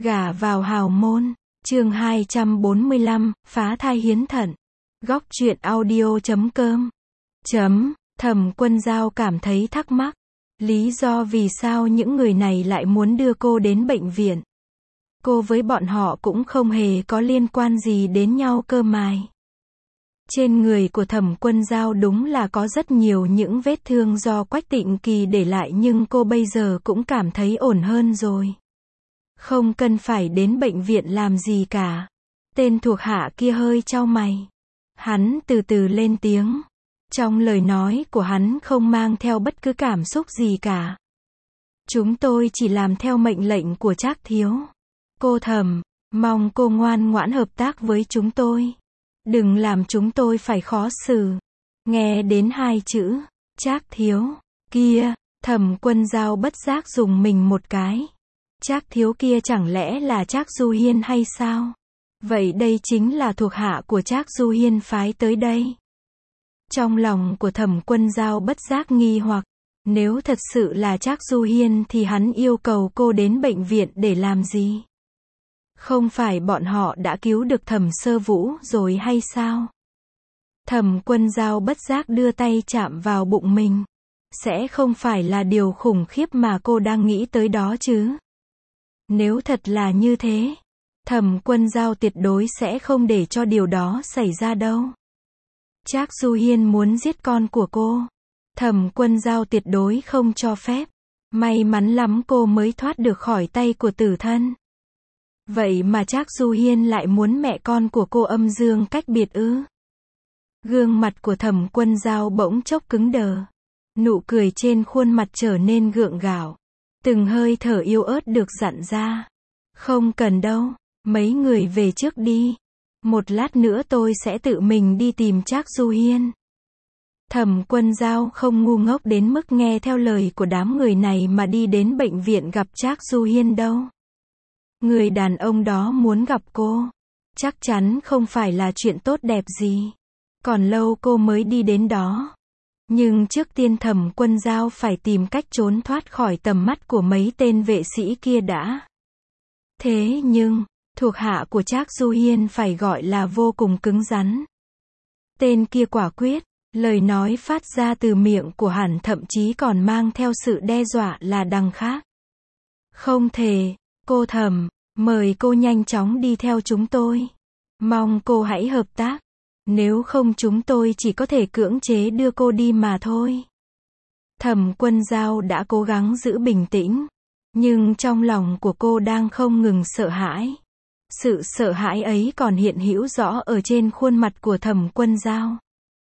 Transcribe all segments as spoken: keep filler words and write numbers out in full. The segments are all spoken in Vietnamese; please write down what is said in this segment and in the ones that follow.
Gả vào hào môn. Chương hai trăm bốn mươi lăm, phá thai hiến thận. Góc truyện audio chấm com. Chấm, Thẩm Quân Dao cảm thấy thắc mắc. Lý do vì sao những người này lại muốn đưa cô đến bệnh viện. Cô với bọn họ cũng không hề có liên quan gì đến nhau cơ mài. Trên người của Thẩm Quân Dao đúng là có rất nhiều những vết thương do Quách Tịnh Kỳ để lại, nhưng cô bây giờ cũng cảm thấy ổn hơn rồi. Không cần phải đến bệnh viện làm gì cả. Tên thuộc hạ kia hơi chau mày. Hắn từ từ lên tiếng. Trong lời nói của hắn không mang theo bất cứ cảm xúc gì cả. Chúng tôi chỉ làm theo mệnh lệnh của Trác thiếu. Cô Thẩm, mong cô ngoan ngoãn hợp tác với chúng tôi. Đừng làm chúng tôi phải khó xử. Nghe đến hai chữ Trác thiếu kia, Thẩm Quân Dao bất giác dùng mình một cái. Trác thiếu kia chẳng lẽ là Trác Du Hiên hay sao? Vậy đây chính là thuộc hạ của Trác Du Hiên phái tới đây. Trong lòng của Thẩm Quân Dao bất giác nghi hoặc, nếu thật sự là Trác Du Hiên thì hắn yêu cầu cô đến bệnh viện để làm gì? Không phải bọn họ đã cứu được Thẩm Sơ Vũ rồi hay sao? Thẩm Quân Dao bất giác đưa tay chạm vào bụng mình. Sẽ không phải là điều khủng khiếp mà cô đang nghĩ tới đó chứ? Nếu thật là như thế, Thẩm Quân Dao tuyệt đối sẽ không để cho điều đó xảy ra đâu. Trác Du Hiên muốn giết con của cô. Thẩm Quân Dao tuyệt đối không cho phép. May mắn lắm cô mới thoát được khỏi tay của tử thân. Vậy mà Trác Du Hiên lại muốn mẹ con của cô âm dương cách biệt ư? Gương mặt của Thẩm Quân Dao bỗng chốc cứng đờ. Nụ cười trên khuôn mặt trở nên gượng gạo. Từng hơi thở yếu ớt được dặn ra. Không cần đâu, mấy người về trước đi. Một lát nữa tôi sẽ tự mình đi tìm Trác Du Hiên. Thẩm Quân Dao không ngu ngốc đến mức nghe theo lời của đám người này mà đi đến bệnh viện gặp Trác Du Hiên đâu. Người đàn ông đó muốn gặp cô. Chắc chắn không phải là chuyện tốt đẹp gì. Còn lâu cô mới đi đến đó. Nhưng trước tiên Thẩm Quân Dao phải tìm cách trốn thoát khỏi tầm mắt của mấy tên vệ sĩ kia đã. Thế nhưng, thuộc hạ của Trác Du Hiên phải gọi là vô cùng cứng rắn. Tên kia quả quyết, lời nói phát ra từ miệng của hắn thậm chí còn mang theo sự đe dọa là đằng khác. Không thể, cô Thẩm, mời cô nhanh chóng đi theo chúng tôi. Mong cô hãy hợp tác. Nếu không chúng tôi chỉ có thể cưỡng chế đưa cô đi mà thôi. Thẩm Quân Dao đã cố gắng giữ bình tĩnh. Nhưng trong lòng của cô đang không ngừng sợ hãi. Sự sợ hãi ấy còn hiện hữu rõ ở trên khuôn mặt của Thẩm Quân Dao.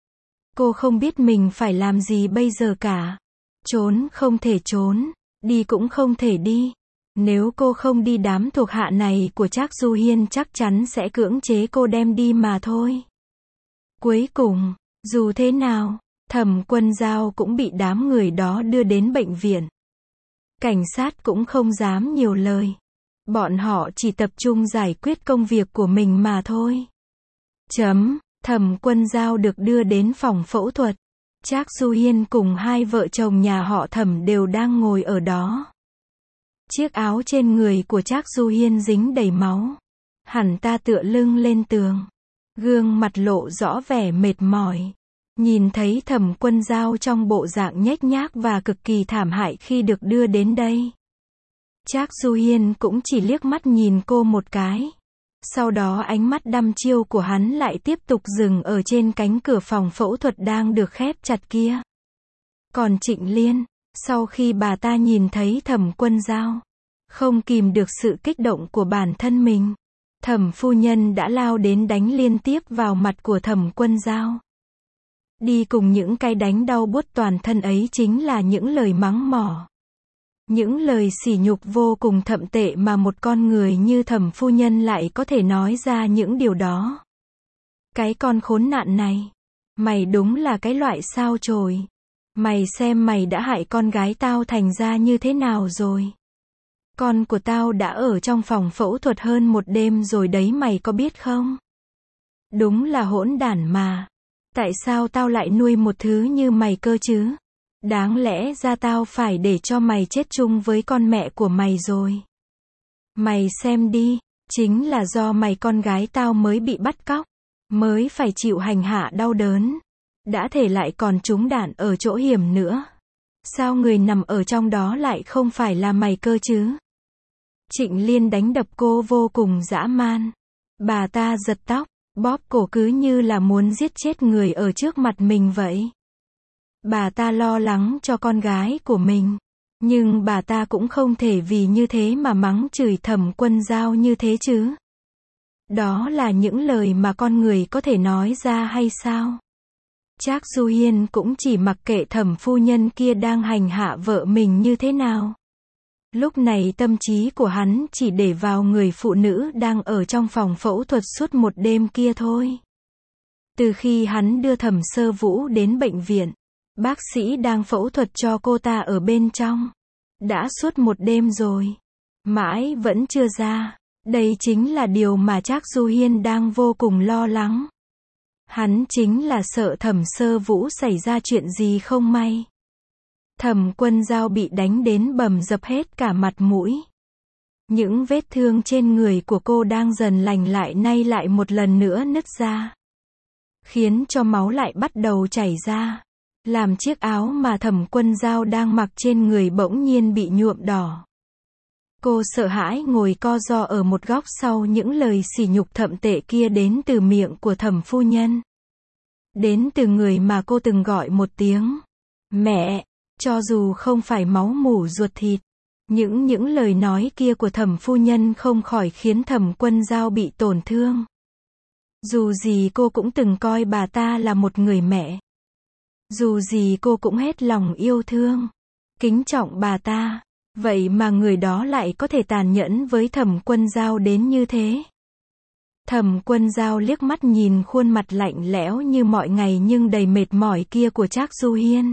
Cô không biết mình phải làm gì bây giờ cả. Trốn không thể trốn, đi cũng không thể đi. Nếu cô không đi đám thuộc hạ này của Trác Du Hiên chắc chắn sẽ cưỡng chế cô đem đi mà thôi. Cuối cùng, dù thế nào, Thẩm Quân Dao cũng bị đám người đó đưa đến bệnh viện. Cảnh sát cũng không dám nhiều lời. Bọn họ chỉ tập trung giải quyết công việc của mình mà thôi. Chấm, Thẩm Quân Dao được đưa đến phòng phẫu thuật. Trác Du Hiên cùng hai vợ chồng nhà họ Thẩm đều đang ngồi ở đó. Chiếc áo trên người của Trác Du Hiên dính đầy máu. Hắn ta tựa lưng lên tường. Gương mặt lộ rõ vẻ mệt mỏi. Nhìn thấy Thẩm Quân Dao trong bộ dạng nhếch nhác và cực kỳ thảm hại khi được đưa đến đây. Trác Du Hiên cũng chỉ liếc mắt nhìn cô một cái. Sau đó ánh mắt đăm chiêu của hắn lại tiếp tục dừng ở trên cánh cửa phòng phẫu thuật đang được khép chặt kia. Còn Trịnh Liên, sau khi bà ta nhìn thấy Thẩm Quân Dao, không kìm được sự kích động của bản thân mình. Thẩm phu nhân đã lao đến đánh liên tiếp vào mặt của Thẩm Quân Dao. Đi cùng những cái đánh đau buốt toàn thân ấy chính là những lời mắng mỏ. Những lời sỉ nhục vô cùng thậm tệ mà một con người như Thẩm phu nhân lại có thể nói ra những điều đó. Cái con khốn nạn này. Mày đúng là cái loại sao chổi. Mày xem mày đã hại con gái tao thành ra như thế nào rồi. Con của tao đã ở trong phòng phẫu thuật hơn một đêm rồi đấy mày có biết không? Đúng là hỗn đản mà. Tại sao tao lại nuôi một thứ như mày cơ chứ? Đáng lẽ ra tao phải để cho mày chết chung với con mẹ của mày rồi. Mày xem đi, chính là do mày con gái tao mới bị bắt cóc, mới phải chịu hành hạ đau đớn. Đã thể lại còn trúng đạn ở chỗ hiểm nữa. Sao người nằm ở trong đó lại không phải là mày cơ chứ? Trịnh Liên đánh đập cô vô cùng dã man. Bà ta giật tóc, bóp cổ cứ như là muốn giết chết người ở trước mặt mình vậy. Bà ta lo lắng cho con gái của mình. Nhưng bà ta cũng không thể vì như thế mà mắng chửi Thẩm Quân Dao như thế chứ. Đó là những lời mà con người có thể nói ra hay sao? Trác Du Hiên cũng chỉ mặc kệ Thẩm phu nhân kia đang hành hạ vợ mình như thế nào. Lúc này tâm trí của hắn chỉ để vào người phụ nữ đang ở trong phòng phẫu thuật suốt một đêm kia thôi. Từ khi hắn đưa Thẩm Sơ Vũ đến bệnh viện, bác sĩ đang phẫu thuật cho cô ta ở bên trong. Đã suốt một đêm rồi. Mãi vẫn chưa ra. Đây chính là điều mà Trác Du Hiên đang vô cùng lo lắng. Hắn chính là sợ Thẩm Sơ Vũ xảy ra chuyện gì không may. Thẩm Quân Dao bị đánh đến bầm dập hết cả mặt mũi. Những vết thương trên người của cô đang dần lành lại nay lại một lần nữa nứt ra. Khiến cho máu lại bắt đầu chảy ra. Làm chiếc áo mà Thẩm Quân Dao đang mặc trên người bỗng nhiên bị nhuộm đỏ. Cô sợ hãi ngồi co ro ở một góc sau những lời sỉ nhục thậm tệ kia đến từ miệng của Thẩm phu nhân. Đến từ người mà cô từng gọi một tiếng mẹ, cho dù không phải máu mủ ruột thịt. Những những lời nói kia của Thẩm phu nhân không khỏi khiến Thẩm Quân Dao bị tổn thương. Dù gì cô cũng từng coi bà ta là một người mẹ. Dù gì cô cũng hết lòng yêu thương, kính trọng bà ta. Vậy mà người đó lại có thể tàn nhẫn với Thẩm Quân Dao đến như thế. Thẩm Quân Dao liếc mắt nhìn khuôn mặt lạnh lẽo như mọi ngày nhưng đầy mệt mỏi kia của Trác Du Hiên.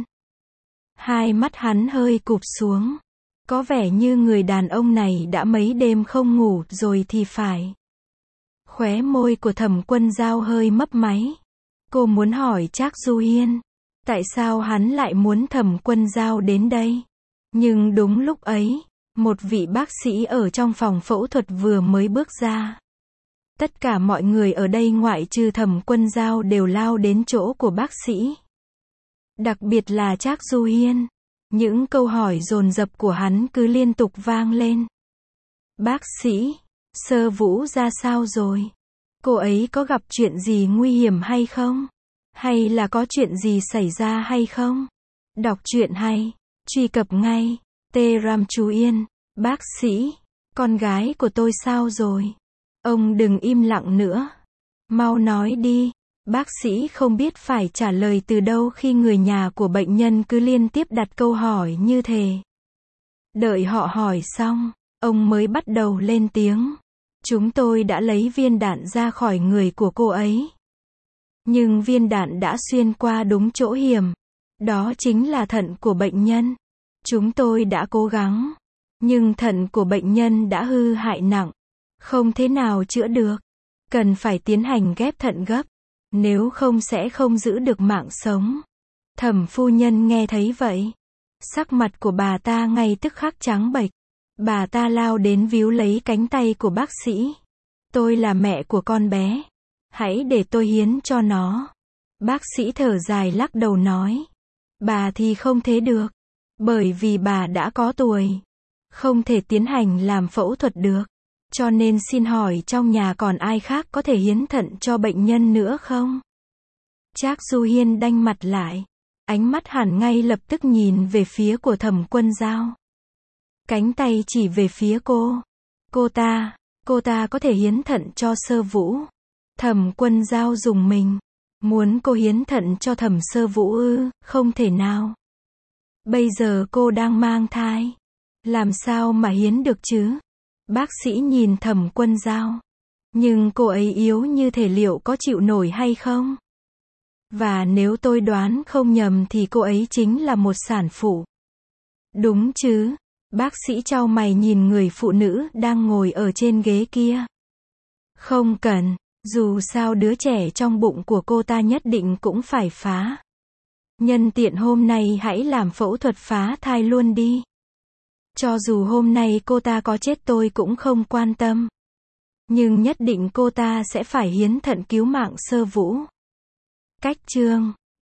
Hai mắt hắn hơi cụp xuống. Có vẻ như người đàn ông này đã mấy đêm không ngủ rồi thì phải. Khóe môi của Thẩm Quân Dao hơi mấp máy. Cô muốn hỏi Trác Du Hiên, tại sao hắn lại muốn Thẩm Quân Dao đến đây? Nhưng đúng lúc ấy, một vị bác sĩ ở trong phòng phẫu thuật vừa mới bước ra. Tất cả mọi người ở đây ngoại trừ Thẩm Quân Dao đều lao đến chỗ của bác sĩ. Đặc biệt là Trác Du Hiên. Những câu hỏi dồn dập của hắn cứ liên tục vang lên. Bác sĩ, Sơ Vũ ra sao rồi? Cô ấy có gặp chuyện gì nguy hiểm hay không? Hay là có chuyện gì xảy ra hay không? Đọc truyện hay, truy cập ngay. Tê Ram Chú Yên, bác sĩ, con gái của tôi sao rồi? Ông đừng im lặng nữa. Mau nói đi. Bác sĩ không biết phải trả lời từ đâu khi người nhà của bệnh nhân cứ liên tiếp đặt câu hỏi như thế. Đợi họ hỏi xong, ông mới bắt đầu lên tiếng. Chúng tôi đã lấy viên đạn ra khỏi người của cô ấy. Nhưng viên đạn đã xuyên qua đúng chỗ hiểm. Đó chính là thận của bệnh nhân. Chúng tôi đã cố gắng. Nhưng thận của bệnh nhân đã hư hại nặng. Không thể nào chữa được. Cần phải tiến hành ghép thận gấp. Nếu không sẽ không giữ được mạng sống. Thẩm phu nhân nghe thấy vậy. Sắc mặt của bà ta ngay tức khắc trắng bệch. Bà ta lao đến víu lấy cánh tay của bác sĩ. Tôi là mẹ của con bé. Hãy để tôi hiến cho nó. Bác sĩ thở dài lắc đầu nói. Bà thì không thế được. Bởi vì bà đã có tuổi. Không thể tiến hành làm phẫu thuật được. Cho nên xin hỏi trong nhà còn ai khác có thể hiến thận cho bệnh nhân nữa không? Trác Du Hiên đanh mặt lại. Ánh mắt hẳn ngay lập tức nhìn về phía của Thẩm Quân Dao. Cánh tay chỉ về phía cô. Cô ta, cô ta có thể hiến thận cho Sơ Vũ. Thẩm Quân Dao dùng mình. Muốn cô hiến thận cho Thẩm Sơ Vũ ư? Không thể nào. Bây giờ cô đang mang thai. Làm sao mà hiến được chứ? Bác sĩ nhìn Thẩm Quân Dao. Nhưng cô ấy yếu như thể liệu có chịu nổi hay không? Và nếu tôi đoán không nhầm thì cô ấy chính là một sản phụ. Đúng chứ? Bác sĩ chau mày nhìn người phụ nữ đang ngồi ở trên ghế kia. Không cần, dù sao đứa trẻ trong bụng của cô ta nhất định cũng phải phá. Nhân tiện hôm nay hãy làm phẫu thuật phá thai luôn đi. Cho dù hôm nay cô ta có chết tôi cũng không quan tâm. Nhưng nhất định cô ta sẽ phải hiến thận cứu mạng Sơ Vũ. Cách chương